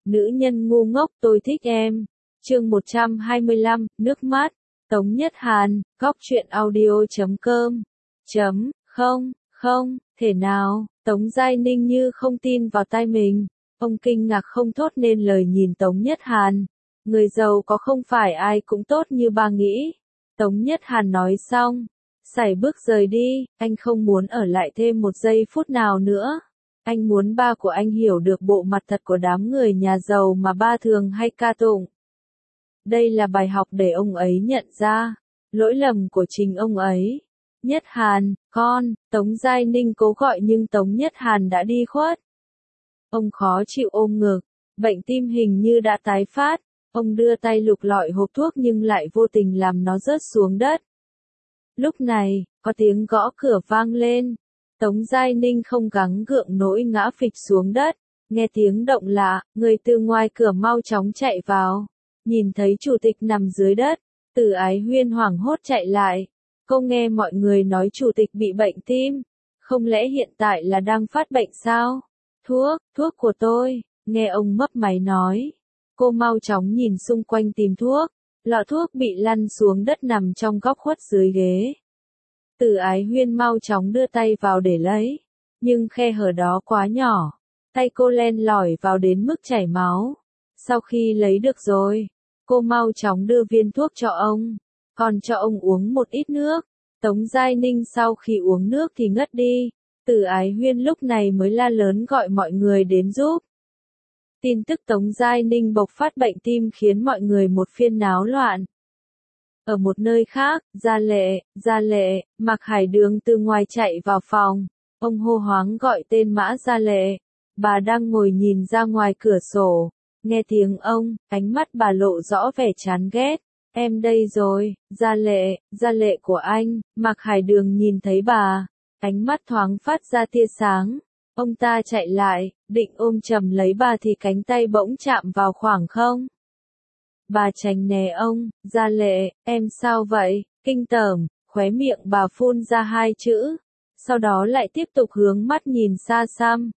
Nữ nhân ngu ngốc tôi thích em. Chương 125, nước mắt. Tống Nhất Hàn, góc truyện audio.com. Không thể nào, Tống Giai Ninh như không tin vào tai mình. Ông kinh ngạc không thốt nên lời nhìn Tống Nhất Hàn. Người giàu có không phải ai cũng tốt như bà nghĩ. Tống Nhất Hàn nói xong, sải bước rời đi, anh không muốn ở lại thêm một giây phút nào nữa. Anh muốn ba của anh hiểu được bộ mặt thật của đám người nhà giàu mà ba thường hay ca tụng. Đây là bài học để ông ấy nhận ra lỗi lầm của chính ông ấy. Nhất Hàn, con, Tống Giai Ninh cố gọi nhưng Tống Nhất Hàn đã đi khuất. Ông khó chịu ôm ngực, bệnh tim hình như đã tái phát. Ông đưa tay lục lọi hộp thuốc nhưng lại vô tình làm nó rớt xuống đất. Lúc này, có tiếng gõ cửa vang lên. Tống Giai Ninh không gắng gượng nổi ngã phịch xuống đất. Nghe tiếng động lạ, người từ ngoài cửa mau chóng chạy vào. Nhìn thấy chủ tịch nằm dưới đất, Từ Ái Huyên hoảng hốt chạy lại. Cô nghe mọi người nói chủ tịch bị bệnh tim. Không lẽ hiện tại là đang phát bệnh sao? Thuốc của tôi, nghe ông mấp máy nói. Cô mau chóng nhìn xung quanh tìm thuốc. Lọ thuốc bị lăn xuống đất nằm trong góc khuất dưới ghế. Từ Ái Huyên mau chóng đưa tay vào để lấy. Nhưng khe hở đó quá nhỏ. Tay cô len lỏi vào đến mức chảy máu. Sau khi lấy được rồi, cô mau chóng đưa viên thuốc cho ông. Còn cho ông uống một ít nước. Tống Giai Ninh sau khi uống nước thì ngất đi. Từ Ái Huyên lúc này mới la lớn gọi mọi người đến giúp. Tin tức Tống Giai Ninh bộc phát bệnh tim khiến mọi người một phiên náo loạn. Ở một nơi khác, Gia Lệ, Mạc Hải Đường từ ngoài chạy vào phòng. Ông hô hoáng gọi tên Mã Gia Lệ. Bà đang ngồi nhìn ra ngoài cửa sổ. Nghe tiếng ông, ánh mắt bà lộ rõ vẻ chán ghét. Em đây rồi, Gia Lệ của anh. Mạc Hải Đường nhìn thấy bà. Ánh mắt thoáng phát ra tia sáng. Ông ta chạy lại, định ôm chầm lấy bà thì cánh tay bỗng chạm vào khoảng không. Bà tránh né ông. Gia Lệ, em sao vậy? Kinh tởm, khóe miệng bà phun ra hai chữ. Sau đó lại tiếp tục hướng mắt nhìn xa xăm.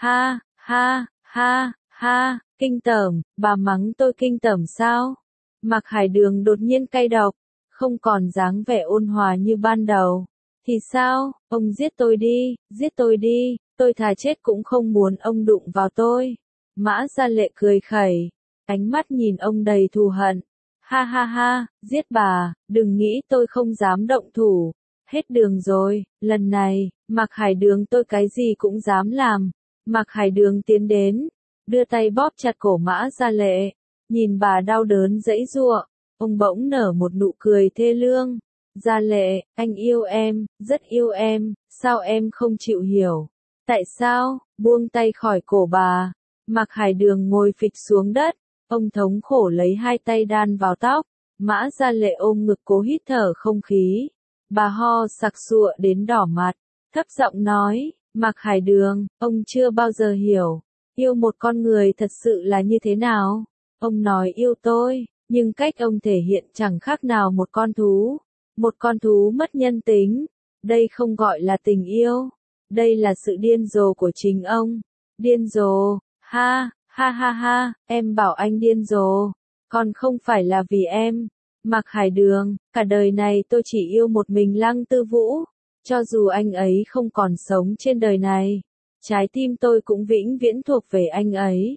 Ha, kinh tởm, bà mắng tôi kinh tởm sao? Mạc Hải Đường đột nhiên cay độc, không còn dáng vẻ ôn hòa như ban đầu. Thì sao, ông giết tôi đi, tôi thà chết cũng không muốn ông đụng vào tôi. Mã Gia Lệ cười khẩy, ánh mắt nhìn ông đầy thù hận. Ha, giết bà, đừng nghĩ tôi không dám động thủ. Hết đường rồi, lần này, Mạc Hải Đường tôi cái gì cũng dám làm. Mạc Hải Đường tiến đến, đưa tay bóp chặt cổ Mã Gia Lệ, nhìn bà đau đớn giãy giụa, ông bỗng nở một nụ cười thê lương. Gia Lệ, anh yêu em, rất yêu em, sao em không chịu hiểu? Tại sao? Buông tay khỏi cổ bà. Mạc Hải Đường ngồi phịch xuống đất, ông thống khổ lấy hai tay đan vào tóc. Mã Gia Lệ ôm ngực cố hít thở không khí. Bà ho sặc sụa đến đỏ mặt, thấp giọng nói, Mạc Hải Đường, ông chưa bao giờ hiểu, yêu một con người thật sự là như thế nào. Ông nói yêu tôi, nhưng cách ông thể hiện chẳng khác nào một con thú. Một con thú mất nhân tính. Đây không gọi là tình yêu. Đây là sự điên rồ của chính ông. Điên rồ, ha, em bảo anh điên rồ. Còn không phải là vì em. Mạc Hải Đường, cả đời này tôi chỉ yêu một mình Lăng Tư Vũ. Cho dù anh ấy không còn sống trên đời này, trái tim tôi cũng vĩnh viễn thuộc về anh ấy.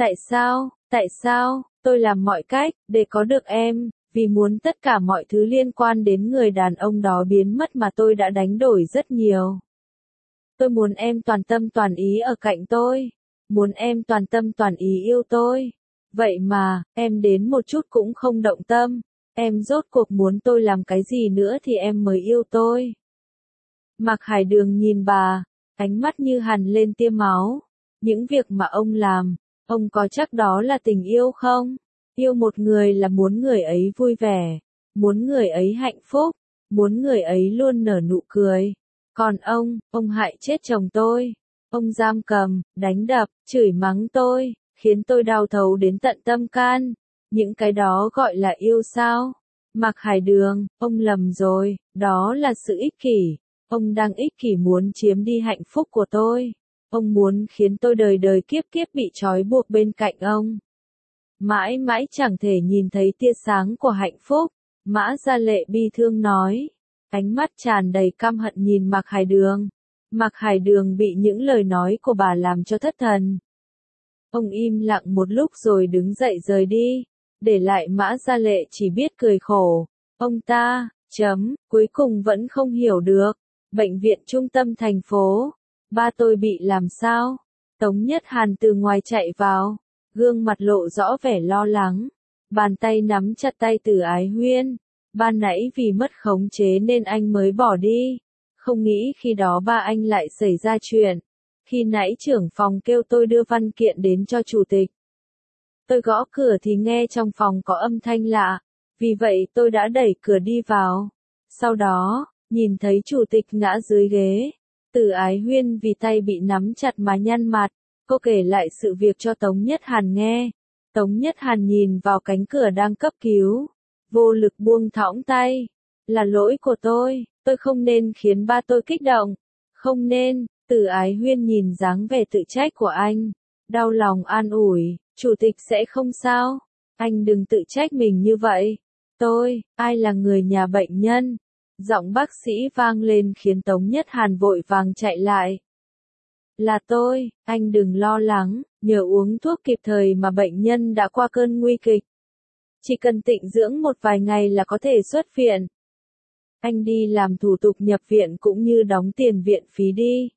Tại sao, tôi làm mọi cách, để có được em, vì muốn tất cả mọi thứ liên quan đến người đàn ông đó biến mất mà tôi đã đánh đổi rất nhiều. Tôi muốn em toàn tâm toàn ý ở cạnh tôi. Muốn em toàn tâm toàn ý yêu tôi. Vậy mà, em đến một chút cũng không động tâm. Em rốt cuộc muốn tôi làm cái gì nữa thì em mới yêu tôi. Mạc Hải Đường nhìn bà, ánh mắt như hằn lên tia máu. Những việc mà ông làm, ông có chắc đó là tình yêu không? Yêu một người là muốn người ấy vui vẻ, muốn người ấy hạnh phúc, muốn người ấy luôn nở nụ cười. Còn ông hại chết chồng tôi. Ông giam cầm, đánh đập, chửi mắng tôi, khiến tôi đau thấu đến tận tâm can. Những cái đó gọi là yêu sao? Mạc Hải Đường, ông lầm rồi, đó là sự ích kỷ. Ông đang ích kỷ muốn chiếm đi hạnh phúc của tôi. Ông muốn khiến tôi đời đời kiếp kiếp bị trói buộc bên cạnh ông. Mãi mãi chẳng thể nhìn thấy tia sáng của hạnh phúc. Mã Gia Lệ bi thương nói. Ánh mắt tràn đầy căm hận nhìn Mạc Hải Đường. Mạc Hải Đường bị những lời nói của bà làm cho thất thần. Ông im lặng một lúc rồi đứng dậy rời đi. Để lại Mã Gia Lệ chỉ biết cười khổ. Ông ta, cuối cùng vẫn không hiểu được. Bệnh viện trung tâm thành phố. Ba tôi bị làm sao? Tống Nhất Hàn từ ngoài chạy vào. Gương mặt lộ rõ vẻ lo lắng. Bàn tay nắm chặt tay Từ Ái Huyên. Ban nãy vì mất khống chế nên anh mới bỏ đi. Không nghĩ khi đó ba anh lại xảy ra chuyện. Khi nãy trưởng phòng kêu tôi đưa văn kiện đến cho chủ tịch. Tôi gõ cửa thì nghe trong phòng có âm thanh lạ. Vì vậy tôi đã đẩy cửa đi vào. Sau đó, nhìn thấy chủ tịch ngã dưới ghế. Từ Ái Huyên vì tay bị nắm chặt mà nhăn mặt. Cô kể lại sự việc cho Tống Nhất Hàn nghe. Tống Nhất Hàn nhìn vào cánh cửa đang cấp cứu. Vô lực buông thõng tay. Là lỗi của tôi không nên khiến ba tôi kích động. Không nên. Từ Ái Huyên nhìn dáng vẻ tự trách của anh. Đau lòng an ủi. Chủ tịch sẽ không sao. Anh đừng tự trách mình như vậy. Ai là người nhà bệnh nhân? Giọng bác sĩ vang lên khiến Tống Nhất Hàn vội vàng chạy lại. Là tôi, anh đừng lo lắng, nhờ uống thuốc kịp thời mà bệnh nhân đã qua cơn nguy kịch. Chỉ cần tịnh dưỡng một vài ngày là có thể xuất viện. Anh đi làm thủ tục nhập viện cũng như đóng tiền viện phí đi.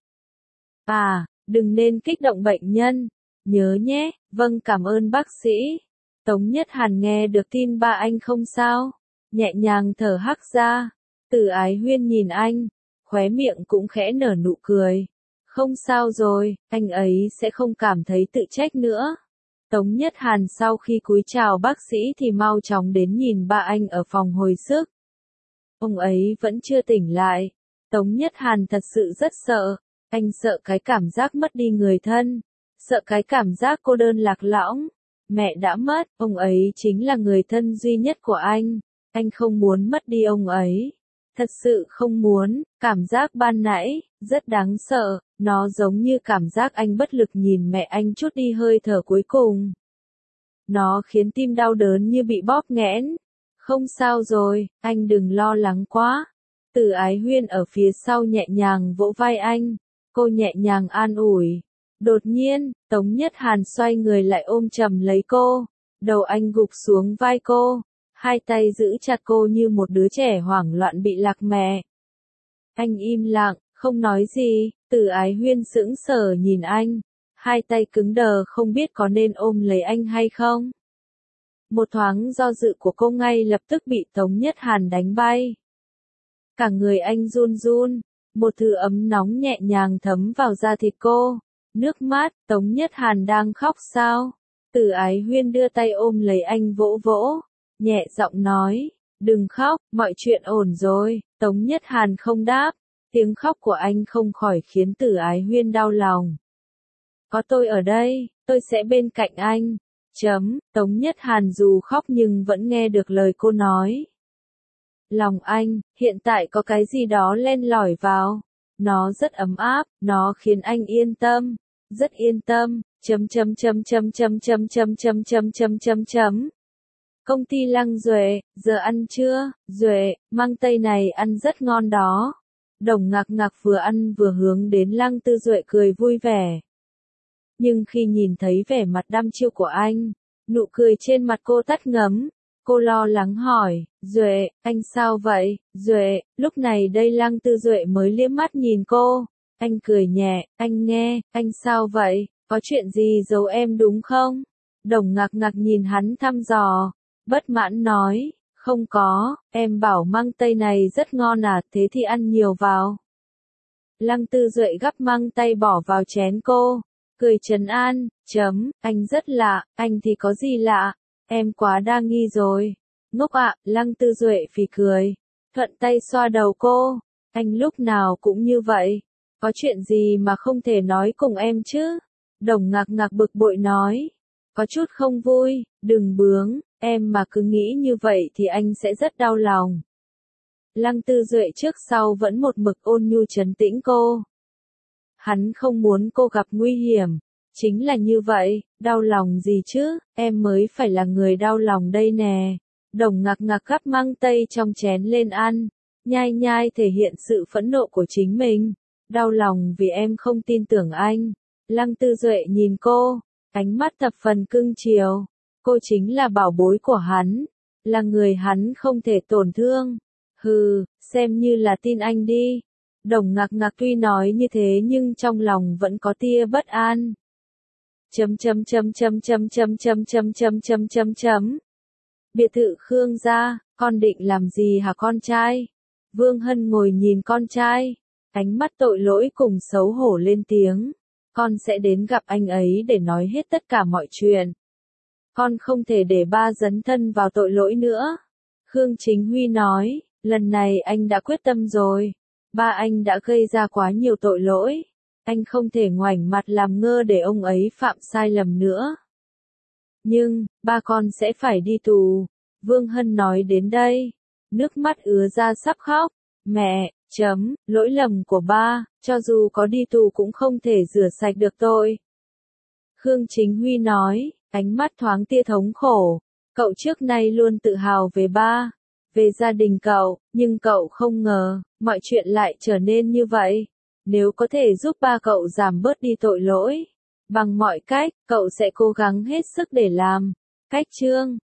Đừng nên kích động bệnh nhân. Nhớ nhé, vâng cảm ơn bác sĩ. Tống Nhất Hàn nghe được tin ba anh không sao. Nhẹ nhàng thở hắt ra. Từ Ái Huyên nhìn anh. Khóe miệng cũng khẽ nở nụ cười. Không sao rồi, anh ấy sẽ không cảm thấy tự trách nữa. Tống Nhất Hàn sau khi cúi chào bác sĩ thì mau chóng đến nhìn ba anh ở phòng hồi sức. Ông ấy vẫn chưa tỉnh lại. Tống Nhất Hàn thật sự rất sợ. Anh sợ cái cảm giác mất đi người thân. Sợ cái cảm giác cô đơn lạc lõng. Mẹ đã mất, ông ấy chính là người thân duy nhất của anh. Anh không muốn mất đi ông ấy. Thật sự không muốn, cảm giác ban nãy, rất đáng sợ, nó giống như cảm giác anh bất lực nhìn mẹ anh trút đi hơi thở cuối cùng. Nó khiến tim đau đớn như bị bóp nghẽn. Không sao rồi, anh đừng lo lắng quá. Từ Ái Huyên ở phía sau nhẹ nhàng vỗ vai anh. Cô nhẹ nhàng an ủi. Đột nhiên, Tống Nhất Hàn xoay người lại ôm chầm lấy cô. Đầu anh gục xuống vai cô. Hai tay giữ chặt cô như một đứa trẻ hoảng loạn bị lạc mẹ. Anh im lặng, không nói gì. Từ Ái Huyên sững sờ nhìn anh. Hai tay cứng đờ không biết có nên ôm lấy anh hay không. Một thoáng do dự của cô ngay lập tức bị Tống Nhất Hàn đánh bay. Cả người anh run run. Một thứ ấm nóng nhẹ nhàng thấm vào da thịt cô. Nước mắt, Tống Nhất Hàn đang khóc sao? Từ Ái Huyên đưa tay ôm lấy anh vỗ vỗ. Nhẹ giọng nói, đừng khóc, mọi chuyện ổn rồi. Tống Nhất Hàn không đáp. Tiếng khóc của anh không khỏi khiến Từ Ái Huyên đau lòng. Có tôi ở đây, tôi sẽ bên cạnh anh. Tống Nhất Hàn dù khóc nhưng vẫn nghe được lời cô nói. Lòng anh, hiện tại có cái gì đó len lỏi vào. Nó rất ấm áp, nó khiến anh yên tâm. Rất yên tâm. Công ty Lăng Duệ, giờ ăn trưa, Duệ, măng tây này ăn rất ngon đó. Đồng Ngạc Ngạc vừa ăn vừa hướng đến Lăng Tư Duệ cười vui vẻ. Nhưng khi nhìn thấy vẻ mặt đăm chiêu của anh, nụ cười trên mặt cô tắt ngấm. Cô lo lắng hỏi, Duệ, anh sao vậy? Duệ, lúc này đây Lăng Tư Duệ mới liếc mắt nhìn cô. Anh cười nhẹ, anh nghe, anh sao vậy? Có chuyện gì giấu em đúng không? Đồng Ngạc Ngạc nhìn hắn thăm dò. Bất mãn nói, không có, em bảo măng tây này rất ngon à, thế thì ăn nhiều vào. Lăng Tư Duệ gắp măng tây bỏ vào chén cô, cười trấn an, anh rất lạ, anh thì có gì lạ, em quá đa nghi rồi. Ngốc ạ, Lăng Tư Duệ phì cười, thuận tay xoa đầu cô, anh lúc nào cũng như vậy, có chuyện gì mà không thể nói cùng em chứ? Đồng Ngạc Ngạc bực bội nói, có chút không vui, đừng bướng. Em mà cứ nghĩ như vậy thì anh sẽ rất đau lòng. Lăng Tư Duệ trước sau vẫn một mực ôn nhu trấn tĩnh cô. Hắn không muốn cô gặp nguy hiểm. Chính là như vậy, đau lòng gì chứ, em mới phải là người đau lòng đây nè. Đồng Ngạc Ngạc gắp măng tây trong chén lên ăn, nhai nhai thể hiện sự phẫn nộ của chính mình. Đau lòng vì em không tin tưởng anh. Lăng Tư Duệ nhìn cô, ánh mắt thập phần cưng chiều. Cô chính là bảo bối của hắn, là người hắn không thể tổn thương. Hừ, xem như là tin anh đi. Đồng Ngạc Ngạc tuy nói như thế nhưng trong lòng vẫn có tia bất an. Chấm chấm chấm chấm chấm chấm chấm chấm chấm chấm chấm chấm. Biệt thự Khương gia, con định làm gì hả con trai? Vương Hân ngồi nhìn con trai, ánh mắt tội lỗi cùng xấu hổ lên tiếng. Con sẽ đến gặp anh ấy để nói hết tất cả mọi chuyện. Con không thể để ba dấn thân vào tội lỗi nữa. Khương Chính Huy nói, lần này anh đã quyết tâm rồi. Ba anh đã gây ra quá nhiều tội lỗi. Anh không thể ngoảnh mặt làm ngơ để ông ấy phạm sai lầm nữa. Nhưng, ba con sẽ phải đi tù. Vương Hân nói đến đây, nước mắt ứa ra sắp khóc. Mẹ, lỗi lầm của ba, cho dù có đi tù cũng không thể rửa sạch được tội. Khương Chính Huy nói, ánh mắt thoáng tia thống khổ. Cậu trước nay luôn tự hào về ba, về gia đình cậu, nhưng cậu không ngờ, mọi chuyện lại trở nên như vậy. Nếu có thể giúp ba cậu giảm bớt đi tội lỗi, bằng mọi cách, cậu sẽ cố gắng hết sức để làm. Cách chương